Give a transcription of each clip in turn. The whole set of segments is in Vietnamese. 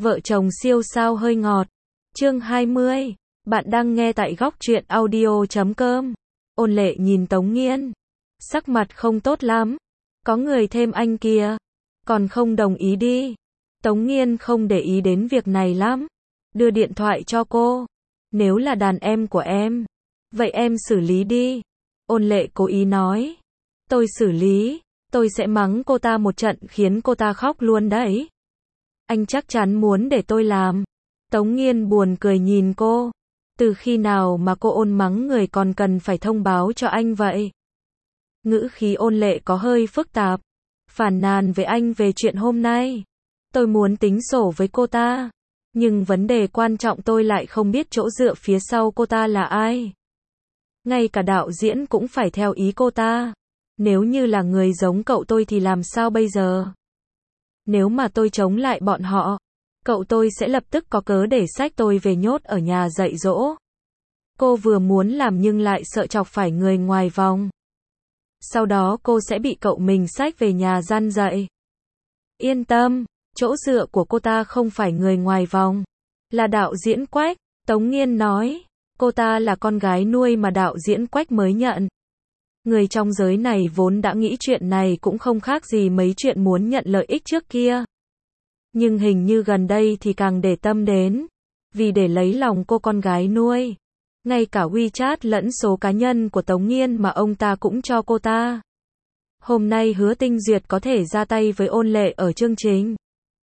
Vợ chồng siêu sao hơi ngọt. Chương 20. Bạn đang nghe tại góc truyện audio.com. Ôn Lệ nhìn Tống Nghiên. Sắc mặt không tốt lắm. Có người thêm anh kìa. Còn không đồng ý đi. Tống Nghiên không để ý đến việc này lắm. Đưa điện thoại cho cô. Nếu là đàn em của em. Vậy em xử lý đi. Ôn Lệ cố ý nói. Tôi xử lý. Tôi sẽ mắng cô ta một trận khiến cô ta khóc luôn đấy. Anh chắc chắn muốn để tôi làm. Tống Nghiên buồn cười nhìn cô. Từ khi nào mà cô ôn mắng người còn cần phải thông báo cho anh vậy? Ngữ khí Ôn Lệ có hơi phức tạp. Phàn nàn với anh về chuyện hôm nay. Tôi muốn tính sổ với cô ta. Nhưng vấn đề quan trọng tôi lại không biết chỗ dựa phía sau cô ta là ai. Ngay cả đạo diễn cũng phải theo ý cô ta. Nếu như là người giống cậu tôi thì làm sao bây giờ? Nếu mà tôi chống lại bọn họ, cậu tôi sẽ lập tức có cớ để xách tôi về nhốt ở nhà dạy dỗ. Cô vừa muốn làm nhưng lại sợ chọc phải người ngoài vòng. Sau đó cô sẽ bị cậu mình xách về nhà gian dạy. Yên tâm, chỗ dựa của cô ta không phải người ngoài vòng, là đạo diễn Quách. Tống Nghiên nói, cô ta là con gái nuôi mà đạo diễn Quách mới nhận. Người trong giới này vốn đã nghĩ chuyện này cũng không khác gì mấy chuyện muốn nhận lợi ích trước kia. Nhưng hình như gần đây thì càng để tâm đến. Vì để lấy lòng cô con gái nuôi. Ngay cả WeChat lẫn số cá nhân của Tống Nghiên mà ông ta cũng cho cô ta. Hôm nay Hứa Tinh Duyệt có thể ra tay với Ôn Lệ ở chương trình.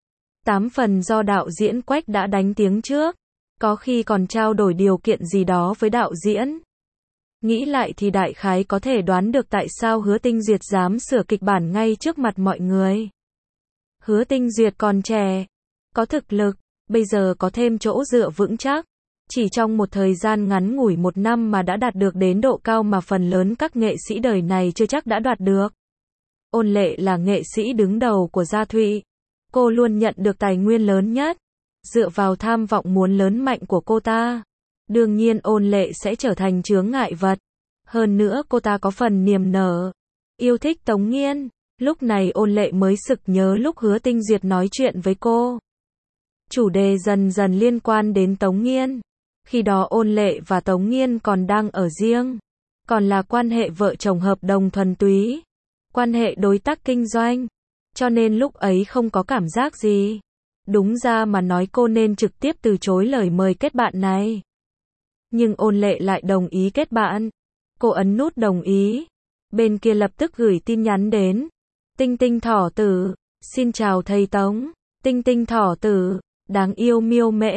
8 phần do đạo diễn Quách đã đánh tiếng trước. Có khi còn trao đổi điều kiện gì đó với đạo diễn. Nghĩ lại thì đại khái có thể đoán được tại sao Hứa Tinh Duyệt dám sửa kịch bản ngay trước mặt mọi người. Hứa Tinh Duyệt còn trẻ, có thực lực, bây giờ có thêm chỗ dựa vững chắc. Chỉ trong một thời gian ngắn ngủi 1 năm mà đã đạt được đến độ cao mà phần lớn các nghệ sĩ đời này chưa chắc đã đoạt được. Ôn Lệ là nghệ sĩ đứng đầu của Gia Thụy. Cô luôn nhận được tài nguyên lớn nhất. Dựa vào tham vọng muốn lớn mạnh của cô ta. Đương nhiên Ôn Lệ sẽ trở thành chướng ngại vật. Hơn nữa cô ta có phần niềm nở. Yêu thích Tống Nghiên. Lúc này Ôn Lệ mới sực nhớ lúc Hứa Tinh Duyệt nói chuyện với cô. Chủ đề dần dần liên quan đến Tống Nghiên. Khi đó Ôn Lệ và Tống Nghiên còn đang ở riêng. Còn là quan hệ vợ chồng hợp đồng thuần túy. Quan hệ đối tác kinh doanh. Cho nên lúc ấy không có cảm giác gì. Đúng ra mà nói cô nên trực tiếp từ chối lời mời kết bạn này. Nhưng Ôn Lệ lại đồng ý kết bạn. Cô ấn nút đồng ý. Bên kia lập tức gửi tin nhắn đến. Tinh Tinh Thỏ Tử, xin chào thầy Tống. Tinh Tinh Thỏ Tử, đáng yêu miêu mễ.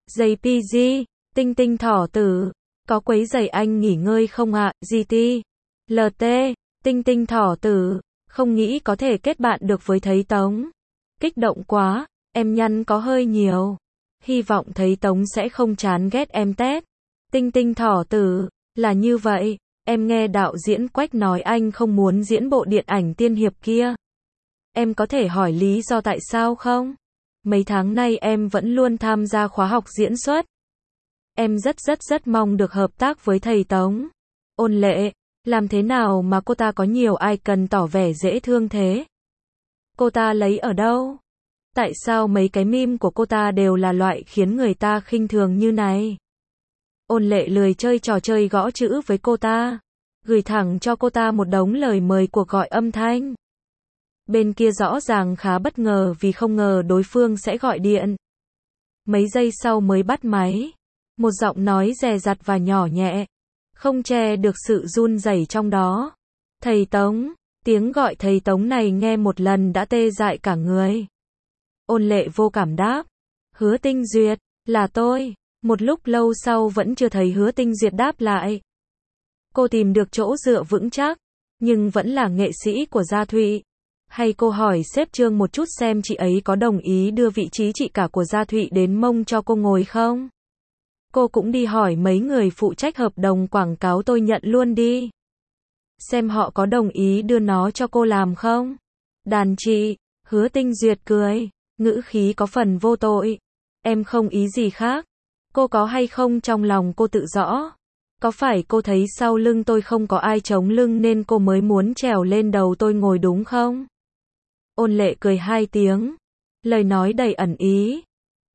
JPG, Tinh Tinh Thỏ Tử, có quấy rầy anh nghỉ ngơi không ạ? GT, LT, Tinh Tinh Thỏ Tử, không nghĩ có thể kết bạn được với thầy Tống. Kích động quá, em nhăn có hơi nhiều. Hy vọng thầy Tống sẽ không chán ghét em tép. Tinh Tinh Thỏ Tử, là như vậy. Em nghe đạo diễn Quách nói anh không muốn diễn bộ điện ảnh tiên hiệp kia. Em có thể hỏi lý do tại sao không? Mấy tháng nay em vẫn luôn tham gia khóa học diễn xuất. Em rất mong được hợp tác với thầy Tống. Ôn Lệ, làm thế nào mà cô ta có nhiều icon tỏ vẻ dễ thương thế? Cô ta lấy ở đâu? Tại sao mấy cái meme của cô ta đều là loại khiến người ta khinh thường như này? Ôn Lệ lười chơi trò chơi gõ chữ với cô ta. Gửi thẳng cho cô ta một đống lời mời cuộc gọi âm thanh. Bên kia rõ ràng khá bất ngờ vì không ngờ đối phương sẽ gọi điện. Mấy giây sau mới bắt máy. Một giọng nói dè dặt và nhỏ nhẹ. Không che được sự run rẩy trong đó. Thầy Tống. Tiếng gọi thầy Tống này nghe một lần đã tê dại cả người. Ôn Lệ vô cảm đáp. Hứa Tinh Duyệt, là tôi. Một lúc lâu sau vẫn chưa thấy Hứa Tinh Duyệt đáp lại. Cô tìm được chỗ dựa vững chắc, nhưng vẫn là nghệ sĩ của Gia Thụy. Hay cô hỏi sếp Trương một chút xem chị ấy có đồng ý đưa vị trí chị cả của Gia Thụy đến mông cho cô ngồi không? Cô cũng đi hỏi mấy người phụ trách hợp đồng quảng cáo tôi nhận luôn đi. Xem họ có đồng ý đưa nó cho cô làm không? Đàn chị, Hứa Tinh Duyệt cười, ngữ khí có phần vô tội. Em không ý gì khác. Cô có hay không trong lòng cô tự rõ. Có phải cô thấy sau lưng tôi không có ai chống lưng nên cô mới muốn trèo lên đầu tôi ngồi đúng không? Ôn Lệ cười 2 tiếng. Lời nói đầy ẩn ý.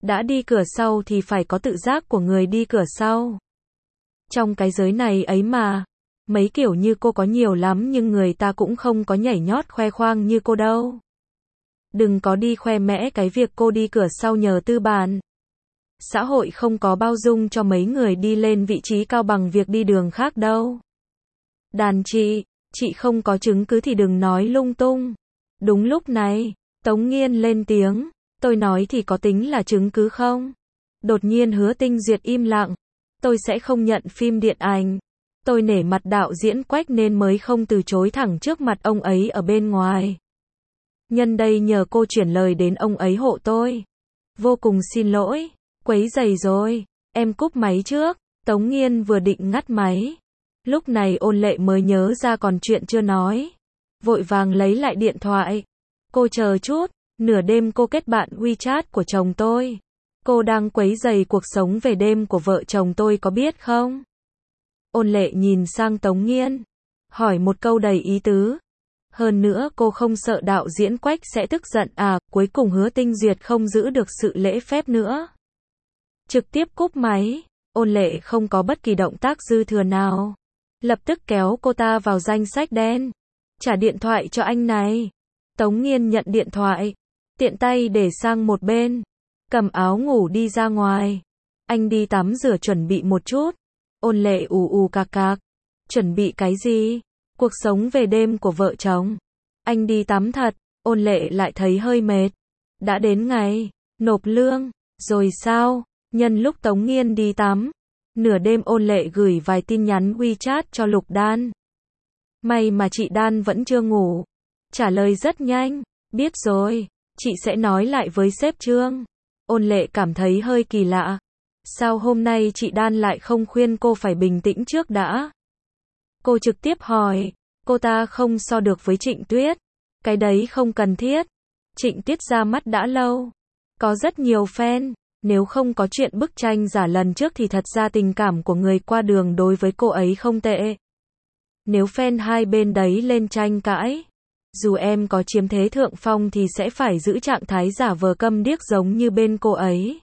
Đã đi cửa sau thì phải có tự giác của người đi cửa sau. Trong cái giới này ấy mà, mấy kiểu như cô có nhiều lắm nhưng người ta cũng không có nhảy nhót khoe khoang như cô đâu. Đừng có đi khoe mẽ cái việc cô đi cửa sau nhờ tư bản. Xã hội không có bao dung cho mấy người đi lên vị trí cao bằng việc đi đường khác đâu. Đàn chị không có chứng cứ thì đừng nói lung tung. Đúng lúc này, Tống Nghiên lên tiếng, tôi nói thì có tính là chứng cứ không? Đột nhiên Hứa Tinh Duyệt im lặng, tôi sẽ không nhận phim điện ảnh. Tôi nể mặt đạo diễn Quách nên mới không từ chối thẳng trước mặt ông ấy ở bên ngoài. Nhân đây nhờ cô chuyển lời đến ông ấy hộ tôi. Vô cùng xin lỗi, quấy rầy rồi, em cúp máy trước. Tống Nghiên vừa định ngắt máy. Lúc này Ôn Lệ mới nhớ ra còn chuyện chưa nói. Vội vàng lấy lại điện thoại. Cô chờ chút, nửa đêm cô kết bạn WeChat của chồng tôi. Cô đang quấy rầy cuộc sống về đêm của vợ chồng tôi có biết không? Ôn Lệ nhìn sang Tống Nghiên, hỏi một câu đầy ý tứ. Hơn nữa cô không sợ đạo diễn Quách sẽ tức giận à, cuối cùng Hứa Tinh Duyệt không giữ được sự lễ phép nữa. Trực tiếp cúp máy, Ôn Lệ không có bất kỳ động tác dư thừa nào. Lập tức kéo cô ta vào danh sách đen. Trả điện thoại cho anh này. Tống Nghiên nhận điện thoại, tiện tay để sang một bên, cầm áo ngủ đi ra ngoài. Anh đi tắm rửa chuẩn bị một chút. Ôn Lệ ù ù cạc cạc. Chuẩn bị cái gì? Cuộc sống về đêm của vợ chồng. Anh đi tắm thật. Ôn Lệ lại thấy hơi mệt. Đã đến ngày nộp lương rồi sao? Nhân lúc Tống Nghiên đi tắm, nửa đêm Ôn Lệ gửi vài tin nhắn WeChat cho Lục Đan. May mà chị Đan vẫn chưa ngủ. Trả lời rất nhanh. Biết rồi, chị sẽ nói lại với sếp Trương. Ôn Lệ cảm thấy hơi kỳ lạ. Sao hôm nay chị Đan lại không khuyên cô phải bình tĩnh trước đã? Cô trực tiếp hỏi. Cô ta không so được với Trịnh Tuyết. Cái đấy không cần thiết. Trịnh Tuyết ra mắt đã lâu. Có rất nhiều fan. Nếu không có chuyện bức tranh giả lần trước thì thật ra tình cảm của người qua đường đối với cô ấy không tệ. Nếu fan hai bên đấy lên tranh cãi, dù em có chiếm thế thượng phong thì sẽ phải giữ trạng thái giả vờ câm điếc giống như bên cô ấy.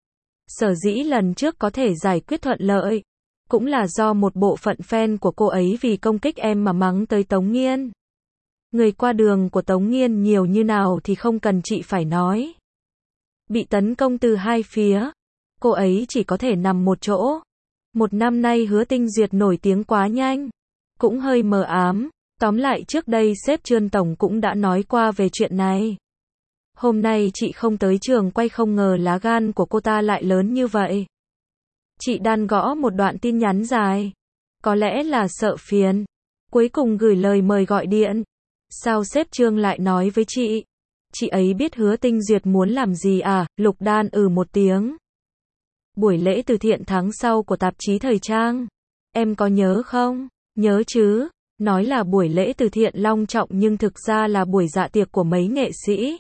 Sở dĩ lần trước có thể giải quyết thuận lợi, cũng là do một bộ phận fan của cô ấy vì công kích em mà mắng tới Tống Nghiên. Người qua đường của Tống Nghiên nhiều như nào thì không cần chị phải nói. Bị tấn công từ hai phía, cô ấy chỉ có thể nằm một chỗ. Một năm nay Hứa Tinh Duyệt nổi tiếng quá nhanh, cũng hơi mờ ám. Tóm lại trước đây sếp Trương Tổng cũng đã nói qua về chuyện này. Hôm nay chị không tới trường quay không ngờ lá gan của cô ta lại lớn như vậy. Chị Đan gõ một đoạn tin nhắn dài. Có lẽ là sợ phiền. Cuối cùng gửi lời mời gọi điện. Sao sếp Trương lại nói với chị? Chị ấy biết Hứa Tinh Duyệt muốn làm gì à? Lục Đan một tiếng. Buổi lễ từ thiện tháng sau của tạp chí thời trang. Em có nhớ không? Nhớ chứ. Nói là buổi lễ từ thiện long trọng nhưng thực ra là buổi dạ tiệc của mấy nghệ sĩ.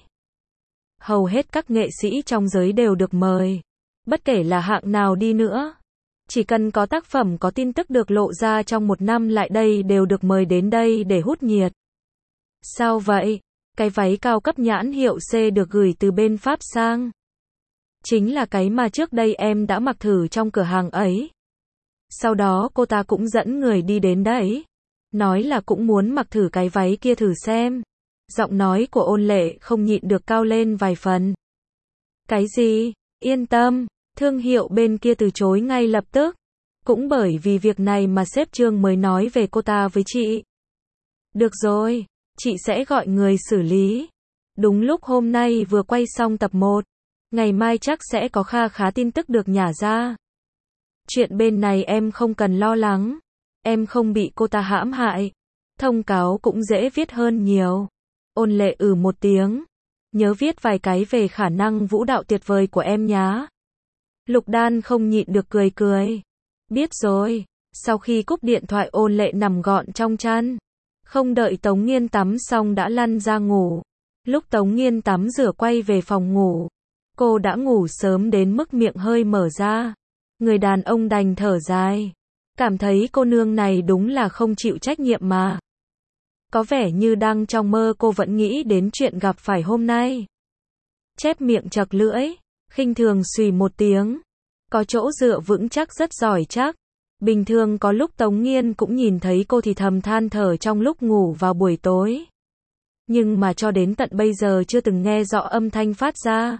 Hầu hết các nghệ sĩ trong giới đều được mời. Bất kể là hạng nào đi nữa. Chỉ cần có tác phẩm có tin tức được lộ ra trong một năm lại đây đều được mời đến đây để hút nhiệt. Sao vậy? Cái váy cao cấp nhãn hiệu C được gửi từ bên Pháp sang. Chính là cái mà trước đây em đã mặc thử trong cửa hàng ấy. Sau đó cô ta cũng dẫn người đi đến đấy. Nói là cũng muốn mặc thử cái váy kia thử xem. Giọng nói của Ôn Lệ không nhịn được cao lên vài phần. Cái gì? Yên tâm, thương hiệu bên kia từ chối ngay lập tức. Cũng bởi vì việc này mà sếp Trương mới nói về cô ta với chị. Được rồi, chị sẽ gọi người xử lý. Đúng lúc hôm nay vừa quay xong tập 1. Ngày mai chắc sẽ có kha khá tin tức được nhả ra. Chuyện bên này em không cần lo lắng. Em không bị cô ta hãm hại. Thông cáo cũng dễ viết hơn nhiều. Ôn Lệ một tiếng. Nhớ viết vài cái về khả năng vũ đạo tuyệt vời của em nhá. Lục Đan không nhịn được cười cười. Biết rồi. Sau khi cúp điện thoại Ôn Lệ nằm gọn trong chăn. Không đợi Tống Nghiên tắm xong đã lăn ra ngủ. Lúc Tống Nghiên tắm rửa quay về phòng ngủ. Cô đã ngủ sớm đến mức miệng hơi mở ra. Người đàn ông đành thở dài. Cảm thấy cô nương này đúng là không chịu trách nhiệm mà. Có vẻ như đang trong mơ cô vẫn nghĩ đến chuyện gặp phải hôm nay. Chép miệng chật lưỡi. Khinh thường xùy một tiếng. Có chỗ dựa vững chắc rất giỏi chắc. Bình thường có lúc Tống Nghiên cũng nhìn thấy cô thì thầm than thở trong lúc ngủ vào buổi tối. Nhưng mà cho đến tận bây giờ chưa từng nghe rõ âm thanh phát ra.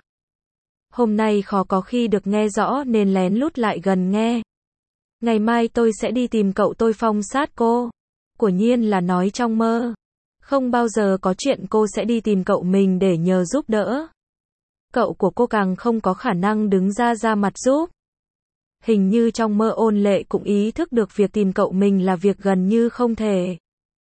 Hôm nay khó có khi được nghe rõ nên lén lút lại gần nghe. Ngày mai tôi sẽ đi tìm cậu tôi phong sát cô. Của Nhiên là nói trong mơ. Không bao giờ có chuyện cô sẽ đi tìm cậu mình để nhờ giúp đỡ. Cậu của cô càng không có khả năng đứng ra mặt giúp. Hình như trong mơ Ôn Lệ cũng ý thức được việc tìm cậu mình là việc gần như không thể.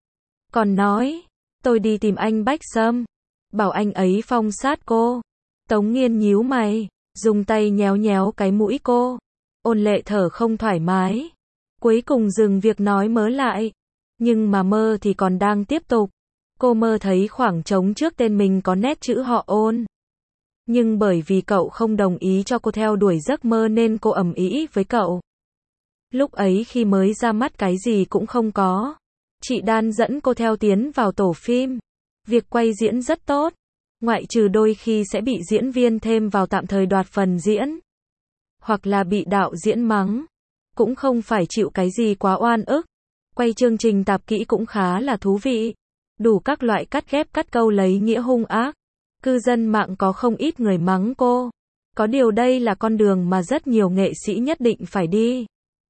Còn nói, tôi đi tìm anh Bách Sâm, bảo anh ấy phong sát cô. Tống Nghiên nhíu mày, dùng tay nhéo nhéo cái mũi cô. Ôn Lệ thở không thoải mái. Cuối cùng dừng việc nói mớ lại. Nhưng mà mơ thì còn đang tiếp tục. Cô mơ thấy khoảng trống trước tên mình có nét chữ họ Ôn. Nhưng bởi vì cậu không đồng ý cho cô theo đuổi giấc mơ nên cô ầm ĩ với cậu. Lúc ấy khi mới ra mắt cái gì cũng không có. Chị Đan dẫn cô theo tiến vào tổ phim. Việc quay diễn rất tốt. Ngoại trừ đôi khi sẽ bị diễn viên thêm vào tạm thời đoạt phần diễn. Hoặc là bị đạo diễn mắng. Cũng không phải chịu cái gì quá oan ức. Quay chương trình tạp kỹ cũng khá là thú vị. Đủ các loại cắt ghép cắt câu lấy nghĩa hung ác. Cư dân mạng có không ít người mắng cô. Có điều đây là con đường mà rất nhiều nghệ sĩ nhất định phải đi.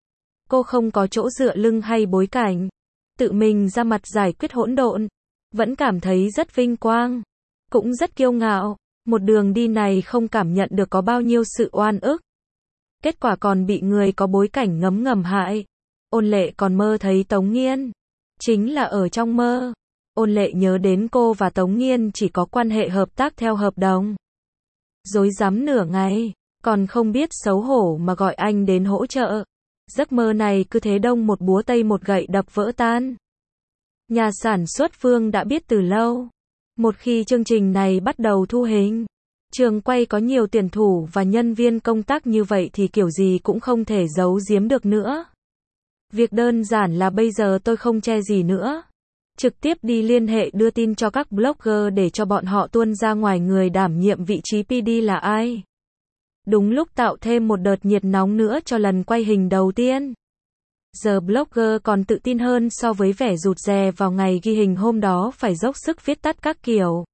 Cô không có chỗ dựa lưng hay bối cảnh. Tự mình ra mặt giải quyết hỗn độn. Vẫn cảm thấy rất vinh quang. Cũng rất kiêu ngạo. Một đường đi này không cảm nhận được có bao nhiêu sự oan ức. Kết quả còn bị người có bối cảnh ngấm ngầm hại. Ôn Lệ còn mơ thấy Tống Nghiên. Chính là ở trong mơ. Ôn Lệ nhớ đến cô và Tống Nghiên chỉ có quan hệ hợp tác theo hợp đồng. Rối rắm nửa ngày, còn không biết xấu hổ mà gọi anh đến hỗ trợ. Giấc mơ này cứ thế đông một búa tây một gậy đập vỡ tan. Nhà sản xuất Phương đã biết từ lâu. Một khi chương trình này bắt đầu thu hình, trường quay có nhiều tuyển thủ và nhân viên công tác như vậy thì kiểu gì cũng không thể giấu giếm được nữa. Việc đơn giản là bây giờ tôi không che gì nữa. Trực tiếp đi liên hệ đưa tin cho các blogger để cho bọn họ tuôn ra ngoài người đảm nhiệm vị trí PD là ai. Đúng lúc tạo thêm một đợt nhiệt nóng nữa cho lần quay hình đầu tiên. Giờ blogger còn tự tin hơn so với vẻ rụt rè vào ngày ghi hình hôm đó phải dốc sức viết tắt các kiểu.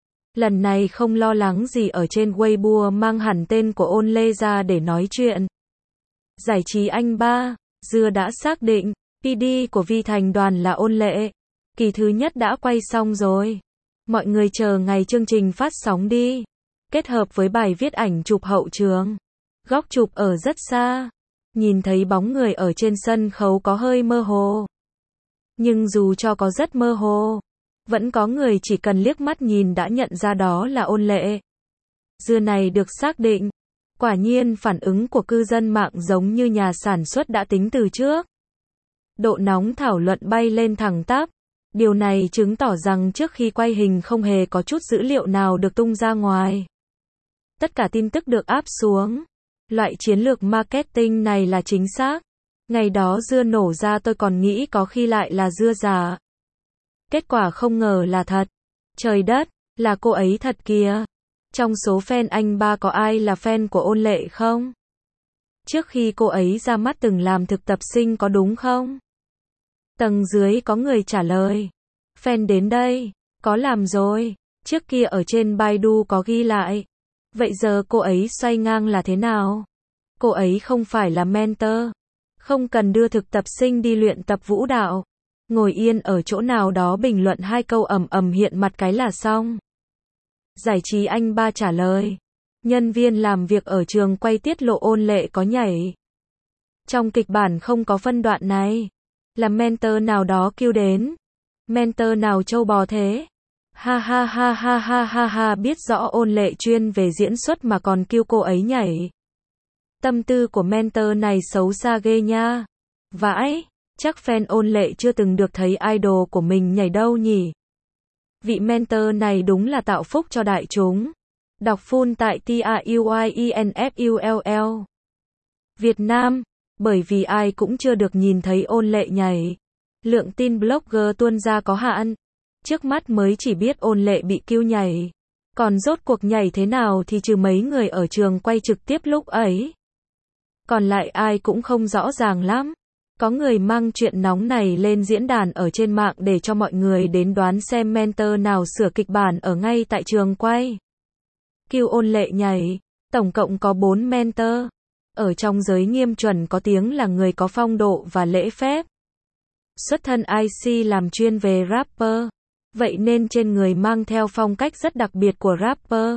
Lần này không lo lắng gì ở trên Weibo mang hẳn tên của Ôn Lê ra để nói chuyện. Giải trí anh ba, Dưa đã xác định, PD của Vi Thành Đoàn là Ôn Lệ. Kỳ thứ nhất đã quay xong rồi. Mọi người chờ ngày chương trình phát sóng đi. Kết hợp với bài viết ảnh chụp hậu trường. Góc chụp ở rất xa. Nhìn thấy bóng người ở trên sân khấu có hơi mơ hồ. Nhưng dù cho có rất mơ hồ, vẫn có người chỉ cần liếc mắt nhìn đã nhận ra đó là Ôn Lệ. Dưa này được xác định. Quả nhiên phản ứng của cư dân mạng giống như nhà sản xuất đã tính từ trước. Độ nóng thảo luận bay lên thẳng tắp. Điều này chứng tỏ rằng trước khi quay hình không hề có chút dữ liệu nào được tung ra ngoài. Tất cả tin tức được áp xuống. Loại chiến lược marketing này là chính xác. Ngày đó dưa nổ ra tôi còn nghĩ có khi lại là dưa giả. Kết quả không ngờ là thật. Trời đất, là cô ấy thật kìa. Trong số fan anh ba có ai là fan của Ôn Lệ không? Trước khi cô ấy ra mắt từng làm thực tập sinh có đúng không? Tầng dưới có người trả lời. Fan đến đây, có làm rồi. Trước kia ở trên Baidu có ghi lại. Vậy giờ cô ấy xoay ngang là thế nào? Cô ấy không phải là mentor. Không cần đưa thực tập sinh đi luyện tập vũ đạo. Ngồi yên ở chỗ nào đó bình luận 2 câu ầm ầm hiện mặt cái là xong. Giải trí anh ba trả lời. Nhân viên làm việc ở trường quay tiết lộ Ôn Lệ có nhảy. Trong kịch bản không có phân đoạn này. Là mentor nào đó kêu đến. Mentor nào trâu bò thế? Ha ha ha ha ha ha ha, biết rõ Ôn Lệ chuyên về diễn xuất mà còn kêu cô ấy nhảy. Tâm tư của mentor này xấu xa ghê nha. Vãi, chắc fan Ôn Lệ chưa từng được thấy idol của mình nhảy đâu nhỉ. Vị mentor này đúng là tạo phúc cho đại chúng. Đọc full tại TAUYINFULL. Việt Nam, bởi vì ai cũng chưa được nhìn thấy Ôn Lệ nhảy. Lượng tin blogger tuôn ra có hạn. Trước mắt mới chỉ biết Ôn Lệ bị kêu nhảy. Còn rốt cuộc nhảy thế nào thì trừ mấy người ở trường quay trực tiếp lúc ấy. Còn lại ai cũng không rõ ràng lắm. Có người mang chuyện nóng này lên diễn đàn ở trên mạng để cho mọi người đến đoán xem mentor nào sửa kịch bản ở ngay tại trường quay. Kiêu Ôn Lệ nhảy. Tổng cộng có 4 mentor. Ở trong giới nghiêm chuẩn có tiếng là người có phong độ và lễ phép. Xuất thân IC làm chuyên về rapper. Vậy nên trên người mang theo phong cách rất đặc biệt của rapper.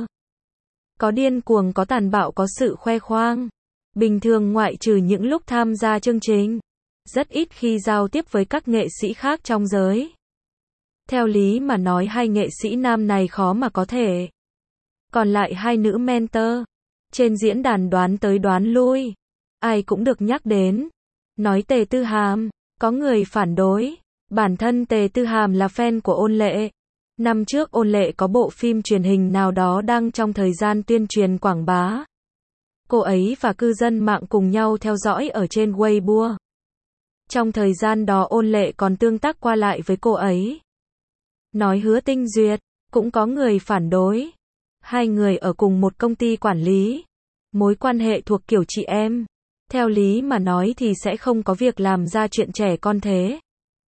Có điên cuồng, có tàn bạo, có sự khoe khoang. Bình thường ngoại trừ những lúc tham gia chương trình, rất ít khi giao tiếp với các nghệ sĩ khác trong giới. Theo lý mà nói hai nghệ sĩ nam này khó mà có thể. Còn lại hai nữ mentor. Trên diễn đàn đoán tới đoán lui. Ai cũng được nhắc đến. Nói Tề Tư Hàm. Có người phản đối. Bản thân Tề Tư Hàm là fan của Ôn Lệ. Năm trước Ôn Lệ có bộ phim truyền hình nào đó đang trong thời gian tuyên truyền quảng bá. Cô ấy và cư dân mạng cùng nhau theo dõi ở trên Weibo. Trong thời gian đó Ôn Lệ còn tương tác qua lại với cô ấy. Nói Hứa Tinh Duyệt, cũng có người phản đối. Hai người ở cùng một công ty quản lý. Mối quan hệ thuộc kiểu chị em. Theo lý mà nói thì sẽ không có việc làm ra chuyện trẻ con thế.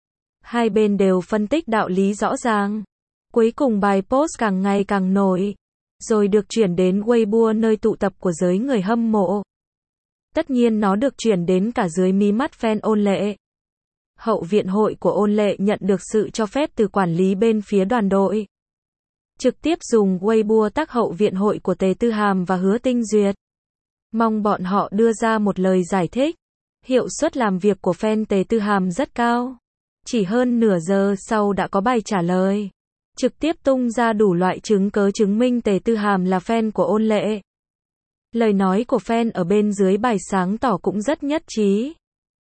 Hai bên đều phân tích đạo lý rõ ràng. Cuối cùng bài post càng ngày càng nổi. Rồi được chuyển đến Weibo nơi tụ tập của giới người hâm mộ. Tất nhiên nó được chuyển đến cả dưới mí mắt fan Ôn Lệ. Hậu viện hội của Ôn Lệ nhận được sự cho phép từ quản lý bên phía đoàn đội. Trực tiếp dùng Weibo tag hậu viện hội của Tề Tư Hàm và Hứa Tinh Duyệt. Mong bọn họ đưa ra một lời giải thích. Hiệu suất làm việc của fan Tề Tư Hàm rất cao. Chỉ hơn nửa giờ sau đã có bài trả lời. Trực tiếp tung ra đủ loại chứng cớ chứng minh Tề Tư Hàm là fan của Ôn Lệ. Lời nói của fan ở bên dưới bài sáng tỏ cũng rất nhất trí.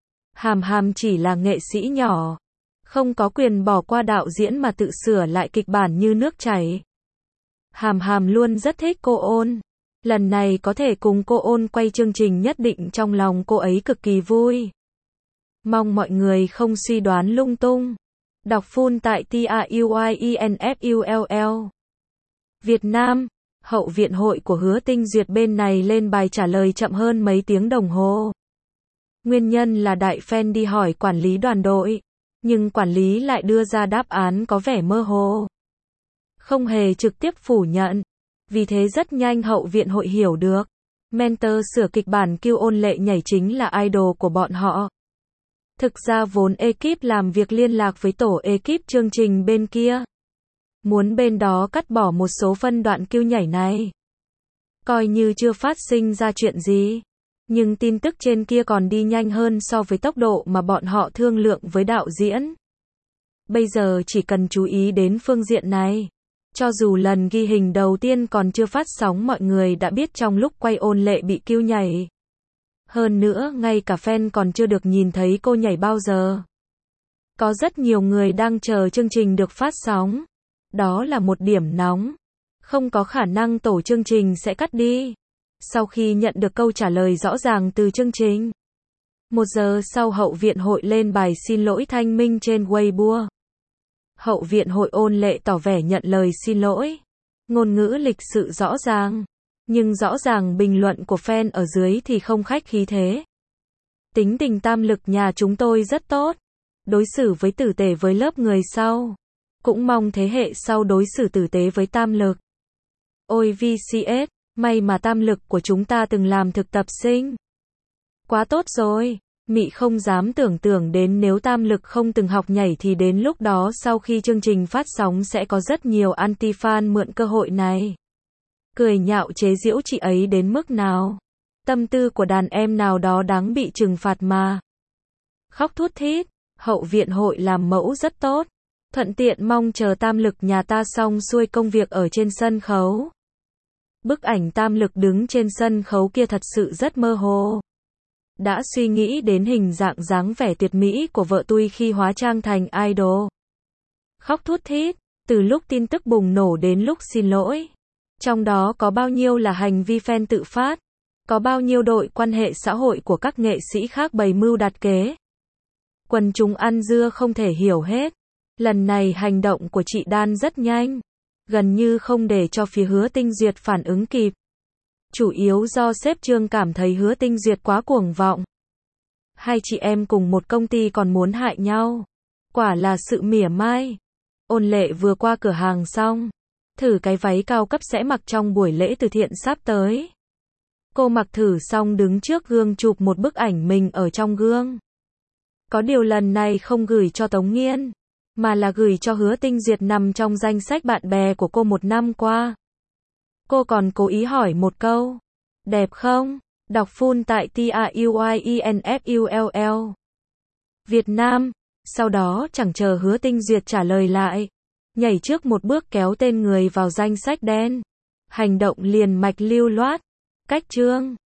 Hàm Hàm chỉ là nghệ sĩ nhỏ. Không có quyền bỏ qua đạo diễn mà tự sửa lại kịch bản như nước chảy. Hàm Hàm luôn rất thích cô Ôn. Lần này có thể cùng cô Ôn quay chương trình nhất định trong lòng cô ấy cực kỳ vui. Mong mọi người không suy đoán lung tung. Đọc full tại TAUIENFULL. Việt Nam, hậu viện hội của Hứa Tinh Duyệt bên này lên bài trả lời chậm hơn mấy tiếng đồng hồ. Nguyên nhân là đại fan đi hỏi quản lý đoàn đội, nhưng quản lý lại đưa ra đáp án có vẻ mơ hồ. Không hề trực tiếp phủ nhận. Vì thế rất nhanh hậu viện hội hiểu được. Mentor sửa kịch bản Kiêu Ôn Lệ nhảy chính là idol của bọn họ. Thực ra vốn ekip làm việc liên lạc với tổ ekip chương trình bên kia. Muốn bên đó cắt bỏ một số phân đoạn Kiêu nhảy này. Coi như chưa phát sinh ra chuyện gì. Nhưng tin tức trên kia còn đi nhanh hơn so với tốc độ mà bọn họ thương lượng với đạo diễn. Bây giờ chỉ cần chú ý đến phương diện này. Cho dù lần ghi hình đầu tiên còn chưa phát sóng mọi người đã biết trong lúc quay Ôn Lệ bị Kiêu nhảy. Hơn nữa ngay cả fan còn chưa được nhìn thấy cô nhảy bao giờ. Có rất nhiều người đang chờ chương trình được phát sóng. Đó là một điểm nóng. Không có khả năng tổ chương trình sẽ cắt đi. Sau khi nhận được câu trả lời rõ ràng từ chương trình. 1 giờ sau hậu viện hội lên bài xin lỗi thanh minh trên Weibo. Hậu viện hội Ôn Lệ tỏ vẻ nhận lời xin lỗi. Ngôn ngữ lịch sự rõ ràng. Nhưng rõ ràng bình luận của fan ở dưới thì không khách khí thế. Tính tình tam lực nhà chúng tôi rất tốt. Đối xử với tử tế với lớp người sau. Cũng mong thế hệ sau đối xử tử tế với tam lực. Ôi VCS, may mà tam lực của chúng ta từng làm thực tập sinh. Quá tốt rồi. Mị không dám tưởng tượng đến nếu tam lực không từng học nhảy thì đến lúc đó sau khi chương trình phát sóng sẽ có rất nhiều anti-fan mượn cơ hội này. Cười nhạo chế giễu chị ấy đến mức nào. Tâm tư của đàn em nào đó đáng bị trừng phạt mà. Khóc thút thít, hậu viện hội làm mẫu rất tốt. Thuận tiện mong chờ tam lực nhà ta xong xuôi công việc ở trên sân khấu. Bức ảnh tam lực đứng trên sân khấu kia thật sự rất mơ hồ. Đã suy nghĩ đến hình dạng dáng vẻ tuyệt mỹ của vợ tôi khi hóa trang thành idol. Khóc thút thít, từ lúc tin tức bùng nổ đến lúc xin lỗi. Trong đó có bao nhiêu là hành vi fan tự phát, có bao nhiêu đội quan hệ xã hội của các nghệ sĩ khác bày mưu đặt kế. Quần chúng ăn dưa không thể hiểu hết. Lần này hành động của chị Đan rất nhanh. gần như không để cho phía Hứa Tinh Duyệt phản ứng kịp. Chủ yếu do sếp Trương cảm thấy Hứa Tinh Duyệt quá cuồng vọng. Hai chị em cùng một công ty còn muốn hại nhau. Quả là sự mỉa mai. Ôn Lệ vừa qua cửa hàng xong, thử cái váy cao cấp sẽ mặc trong buổi lễ từ thiện sắp tới. Cô mặc thử xong đứng trước gương chụp một bức ảnh mình ở trong gương. Có điều lần này không gửi cho Tống Nghiên, mà là gửi cho Hứa Tinh Duyệt nằm trong danh sách bạn bè của cô một năm qua. Cô còn cố ý hỏi một câu. Đẹp không? Đọc full tại TAUYINFULL. Việt Nam. Sau đó chẳng chờ Hứa Tinh Duyệt trả lời lại, nhảy trước một bước kéo tên người vào danh sách đen. Hành động liền mạch lưu loát. Cách Trương.